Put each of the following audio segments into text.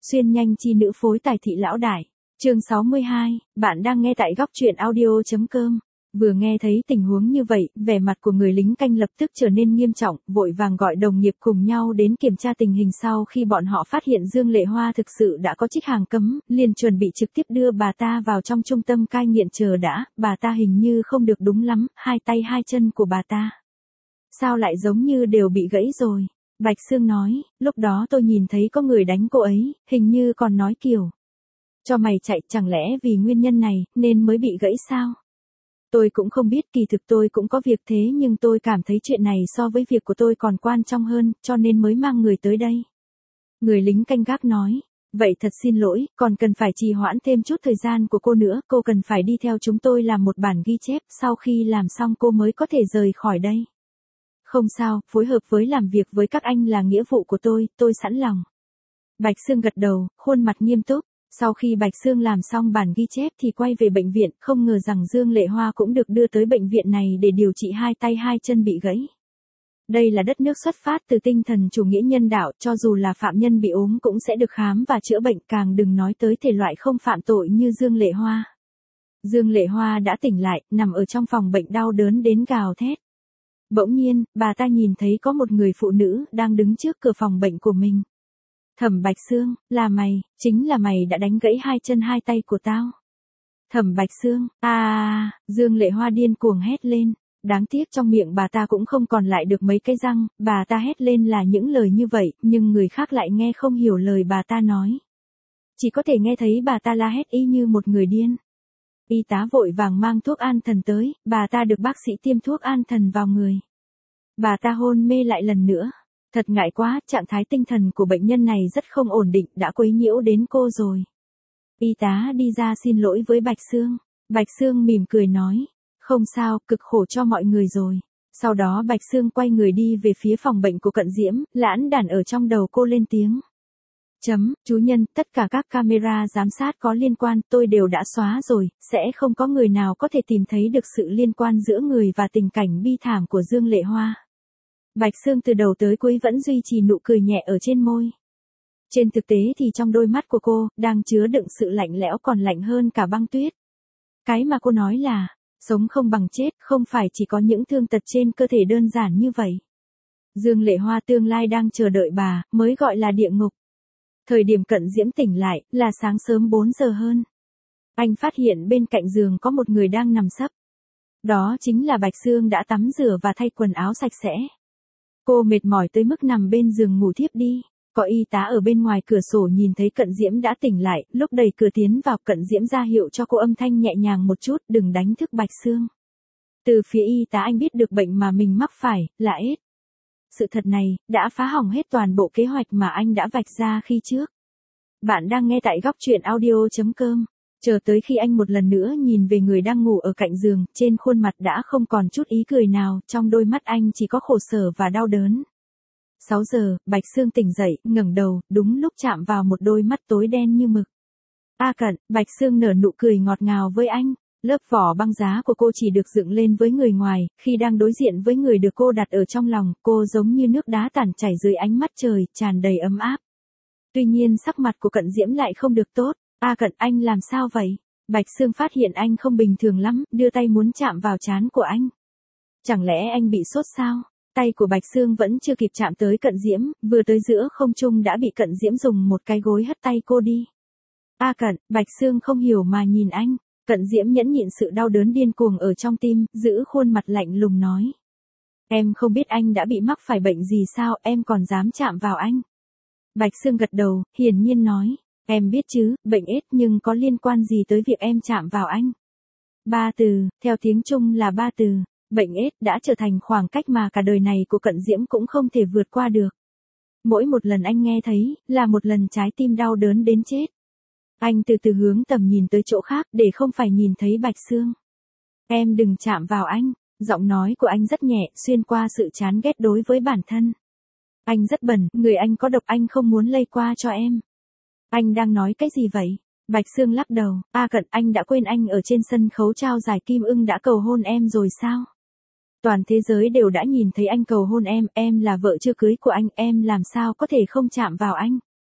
Xuyên nhanh chi nữ phối tài thị lão đại. Chương 62, bạn đang nghe tại góc truyện audio.com. Vừa nghe thấy tình huống như vậy, vẻ mặt của người lính canh lập tức trở nên nghiêm trọng, vội vàng gọi đồng nghiệp cùng nhau đến kiểm tra tình hình. Sau khi bọn họ phát hiện Dương Lệ Hoa thực sự đã có trích hàng cấm, liền chuẩn bị trực tiếp đưa bà ta vào trong trung tâm cai nghiện. Chờ đã, bà ta hình như không được đúng lắm, hai tay hai chân của bà ta sao lại giống như đều bị gãy rồi. Bạch Sương nói, lúc đó tôi nhìn thấy có người đánh cô ấy, hình như còn nói kiểu cho mày chạy, chẳng lẽ vì nguyên nhân này nên mới bị gãy sao? Tôi cũng không biết, kỳ thực tôi cũng có việc, thế nhưng tôi cảm thấy chuyện này so với việc của tôi còn quan trọng hơn, cho nên mới mang người tới đây. Người lính canh gác nói, vậy thật xin lỗi, còn cần phải trì hoãn thêm chút thời gian của cô nữa, cô cần phải đi theo chúng tôi làm một bản ghi chép, sau khi làm xong cô mới có thể rời khỏi đây. Không sao, phối hợp với làm việc với các anh là nghĩa vụ của tôi sẵn lòng. Bạch Sương gật đầu, khuôn mặt nghiêm túc. Sau khi Bạch Sương làm xong bản ghi chép thì quay về bệnh viện, không ngờ rằng Dương Lệ Hoa cũng được đưa tới bệnh viện này để điều trị hai tay hai chân bị gãy. Đây là đất nước xuất phát từ tinh thần chủ nghĩa nhân đạo, cho dù là phạm nhân bị ốm cũng sẽ được khám và chữa bệnh, càng đừng nói tới thể loại không phạm tội như Dương Lệ Hoa. Dương Lệ Hoa đã tỉnh lại, nằm ở trong phòng bệnh đau đớn đến gào thét. Bỗng nhiên, bà ta nhìn thấy có một người phụ nữ đang đứng trước cửa phòng bệnh của mình. Thẩm Bạch Sương, là mày, chính là mày đã đánh gãy hai chân hai tay của tao. Thẩm Bạch Sương, Dương Lệ Hoa điên cuồng hét lên. Đáng tiếc trong miệng bà ta cũng không còn lại được mấy cái răng, bà ta hét lên là những lời như vậy, nhưng người khác lại nghe không hiểu lời bà ta nói. Chỉ có thể nghe thấy bà ta la hét y như một người điên. Y tá vội vàng mang thuốc an thần tới, bà ta được bác sĩ tiêm thuốc an thần vào người. Bà ta hôn mê lại lần nữa. Thật ngại quá, trạng thái tinh thần của bệnh nhân này rất không ổn định, đã quấy nhiễu đến cô rồi. Y tá đi ra xin lỗi với Bạch Sương. Bạch Sương mỉm cười nói, không sao, cực khổ cho mọi người rồi. Sau đó Bạch Sương quay người đi về phía phòng bệnh của Cận Diễm, lãn đàn ở trong đầu cô lên tiếng. Chú nhân, tất cả các camera giám sát có liên quan tôi đều đã xóa rồi, sẽ không có người nào có thể tìm thấy được sự liên quan giữa người và tình cảnh bi thảm của Dương Lệ Hoa. Bạch Sương từ đầu tới cuối vẫn duy trì nụ cười nhẹ ở trên môi. Trên thực tế thì trong đôi mắt của cô, đang chứa đựng sự lạnh lẽo còn lạnh hơn cả băng tuyết. Cái mà cô nói là, sống không bằng chết, không phải chỉ có những thương tật trên cơ thể đơn giản như vậy. Dương Lệ Hoa tương lai đang chờ đợi bà, mới gọi là địa ngục. Thời điểm Cận Diễm tỉnh lại, là sáng sớm 4 giờ hơn. Anh phát hiện bên cạnh giường có một người đang nằm sấp. Đó chính là Bạch Sương đã tắm rửa và thay quần áo sạch sẽ. Cô mệt mỏi tới mức nằm bên giường ngủ thiếp đi. Có y tá ở bên ngoài cửa sổ nhìn thấy Cận Diễm đã tỉnh lại, lúc đẩy cửa tiến vào, Cận Diễm ra hiệu cho cô âm thanh nhẹ nhàng một chút, đừng đánh thức Bạch Sương. Từ phía y tá anh biết được bệnh mà mình mắc phải, là AIDS. Sự thật này, đã phá hỏng hết toàn bộ kế hoạch mà anh đã vạch ra khi trước. Bạn đang nghe tại góc truyện audio.com. Chờ tới khi anh một lần nữa nhìn về người đang ngủ ở cạnh giường, trên khuôn mặt đã không còn chút ý cười nào, trong đôi mắt anh chỉ có khổ sở và đau đớn. 6 giờ, Bạch Sương tỉnh dậy, ngẩng đầu, đúng lúc chạm vào một đôi mắt tối đen như mực. Cận, Bạch Sương nở nụ cười ngọt ngào với anh. Lớp vỏ băng giá của cô chỉ được dựng lên với người ngoài, khi đang đối diện với người được cô đặt ở trong lòng, cô giống như nước đá tản chảy dưới ánh mắt trời, tràn đầy ấm áp. Tuy nhiên sắc mặt của Cận Diễm lại không được tốt. Cận, anh làm sao vậy? Bạch Sương phát hiện anh không bình thường lắm, đưa tay muốn chạm vào trán của anh. Chẳng lẽ anh bị sốt sao? Tay của Bạch Sương vẫn chưa kịp chạm tới Cận Diễm, vừa tới giữa không trung đã bị Cận Diễm dùng một cái gối hất tay cô đi. Cận, Bạch Sương không hiểu mà nhìn anh. Cận Diễm nhẫn nhịn sự đau đớn điên cuồng ở trong tim, giữ khuôn mặt lạnh lùng nói. Em không biết anh đã bị mắc phải bệnh gì sao, em còn dám chạm vào anh. Bạch Sương gật đầu, hiển nhiên nói. Em biết chứ, bệnh AIDS nhưng có liên quan gì tới việc em chạm vào anh? 3 từ, theo tiếng Trung là 3 từ. Bệnh AIDS đã trở thành khoảng cách mà cả đời này của Cận Diễm cũng không thể vượt qua được. Mỗi một lần anh nghe thấy, là một lần trái tim đau đớn đến chết. Anh từ từ hướng tầm nhìn tới chỗ khác để không phải nhìn thấy Bạch Sương. Em đừng chạm vào anh. Giọng nói của anh rất nhẹ, xuyên qua sự chán ghét đối với bản thân. Anh rất bẩn, người anh có độc, anh không muốn lây qua cho em. Anh đang nói cái gì vậy? Bạch Sương lắc đầu. Cận, anh đã quên anh ở trên sân khấu trao giải Kim Ưng đã cầu hôn em rồi sao? Toàn thế giới đều đã nhìn thấy anh cầu hôn em là vợ chưa cưới của anh, em làm sao có thể không chạm vào anh?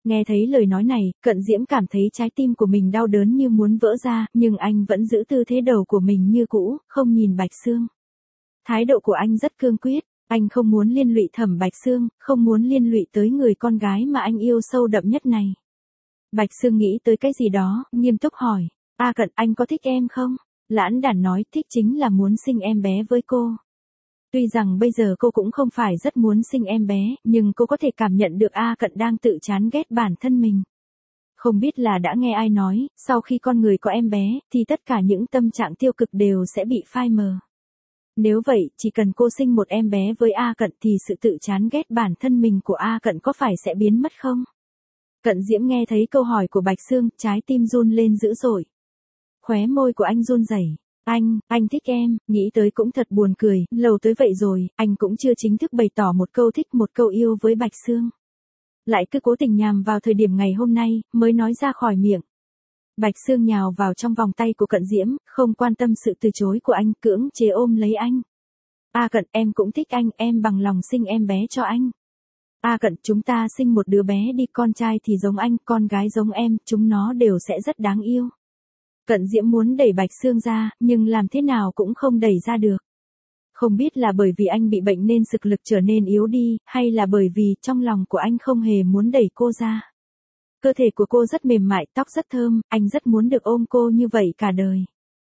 Nghe thấy lời nói này, Cận Diễm cảm thấy trái tim của mình đau đớn như muốn vỡ ra, nhưng anh vẫn giữ tư thế đầu của mình như cũ, không nhìn Bạch Sương. Thái độ của anh rất cương quyết, anh không muốn liên lụy Thẩm Bạch Sương, không muốn liên lụy tới người con gái mà anh yêu sâu đậm nhất này. Bạch Sương nghĩ tới cái gì đó, nghiêm túc hỏi, A Cận, anh có thích em không? Lãn Đản nói, thích chính là muốn sinh em bé với cô. Tuy rằng bây giờ cô cũng không phải rất muốn sinh em bé, nhưng cô có thể cảm nhận được A Cận đang tự chán ghét bản thân mình. Không biết là đã nghe ai nói, sau khi con người có em bé, thì tất cả những tâm trạng tiêu cực đều sẽ bị phai mờ. Nếu vậy, chỉ cần cô sinh một em bé với A Cận thì sự tự chán ghét bản thân mình của A Cận có phải sẽ biến mất không? Cận Diễm nghe thấy câu hỏi của Bạch Sương, trái tim run lên dữ dội. Khóe môi của anh run rẩy. Anh thích em, nghĩ tới cũng thật buồn cười, lâu tới vậy rồi, anh cũng chưa chính thức bày tỏ một câu thích một câu yêu với Bạch Sương. Lại cứ cố tình nhằm vào thời điểm ngày hôm nay, mới nói ra khỏi miệng. Bạch Sương nhào vào trong vòng tay của Cận Diễm, không quan tâm sự từ chối của anh, cưỡng chế ôm lấy anh. A Cận, em cũng thích anh, em bằng lòng sinh em bé cho anh. A Cận, chúng ta sinh một đứa bé đi, con trai thì giống anh, con gái giống em, chúng nó đều sẽ rất đáng yêu. Cận Diễm muốn đẩy Bạch Sương ra, nhưng làm thế nào cũng không đẩy ra được. Không biết là bởi vì anh bị bệnh nên sức lực trở nên yếu đi, hay là bởi vì trong lòng của anh không hề muốn đẩy cô ra. Cơ thể của cô rất mềm mại, tóc rất thơm, anh rất muốn được ôm cô như vậy cả đời.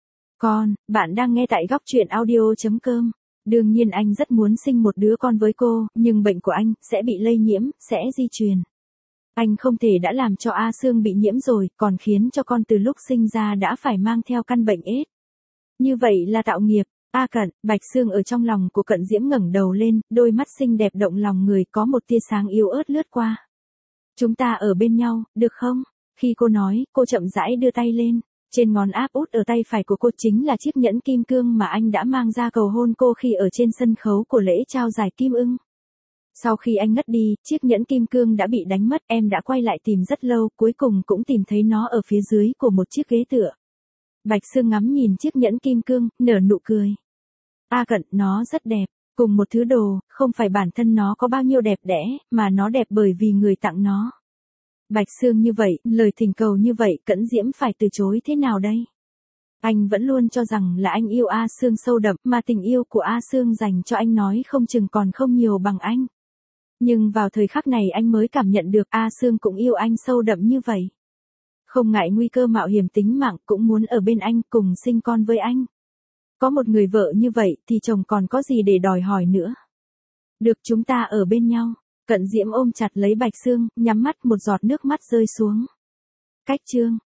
Bạn đang nghe tại góc truyện audio.com. Đương nhiên anh rất muốn sinh một đứa con với cô, nhưng bệnh của anh sẽ bị lây nhiễm, sẽ di truyền. Anh không thể đã làm cho A Sương bị nhiễm rồi, còn khiến cho con từ lúc sinh ra đã phải mang theo căn bệnh AIDS. Như vậy là tạo nghiệp. A Cận, Bạch Sương ở trong lòng của Cận Diễm ngẩng đầu lên, đôi mắt xinh đẹp động lòng người, có một tia sáng yếu ớt lướt qua. Chúng ta ở bên nhau, được không? Khi cô nói, cô chậm rãi đưa tay lên. Trên ngón áp út ở tay phải của cô chính là chiếc nhẫn kim cương mà anh đã mang ra cầu hôn cô khi ở trên sân khấu của lễ trao giải Kim Ưng. Sau khi anh ngất đi, chiếc nhẫn kim cương đã bị đánh mất, em đã quay lại tìm rất lâu, cuối cùng cũng tìm thấy nó ở phía dưới của một chiếc ghế tựa. Bạch Sương ngắm nhìn chiếc nhẫn kim cương, nở nụ cười. A Cận, nó rất đẹp, cùng một thứ đồ, không phải bản thân nó có bao nhiêu đẹp đẽ, mà nó đẹp bởi vì người tặng nó. Bạch Sương như vậy, lời thỉnh cầu như vậy, Cận Diễm phải từ chối thế nào đây? Anh vẫn luôn cho rằng là anh yêu A Sương sâu đậm, mà tình yêu của A Sương dành cho anh nói không chừng còn không nhiều bằng anh. Nhưng vào thời khắc này anh mới cảm nhận được A Sương cũng yêu anh sâu đậm như vậy. Không ngại nguy cơ mạo hiểm tính mạng, cũng muốn ở bên anh, cùng sinh con với anh. Có một người vợ như vậy thì chồng còn có gì để đòi hỏi nữa. Được, chúng ta ở bên nhau. Cận Diễm ôm chặt lấy Bạch Sương, nhắm mắt, một giọt nước mắt rơi xuống. Cách chương.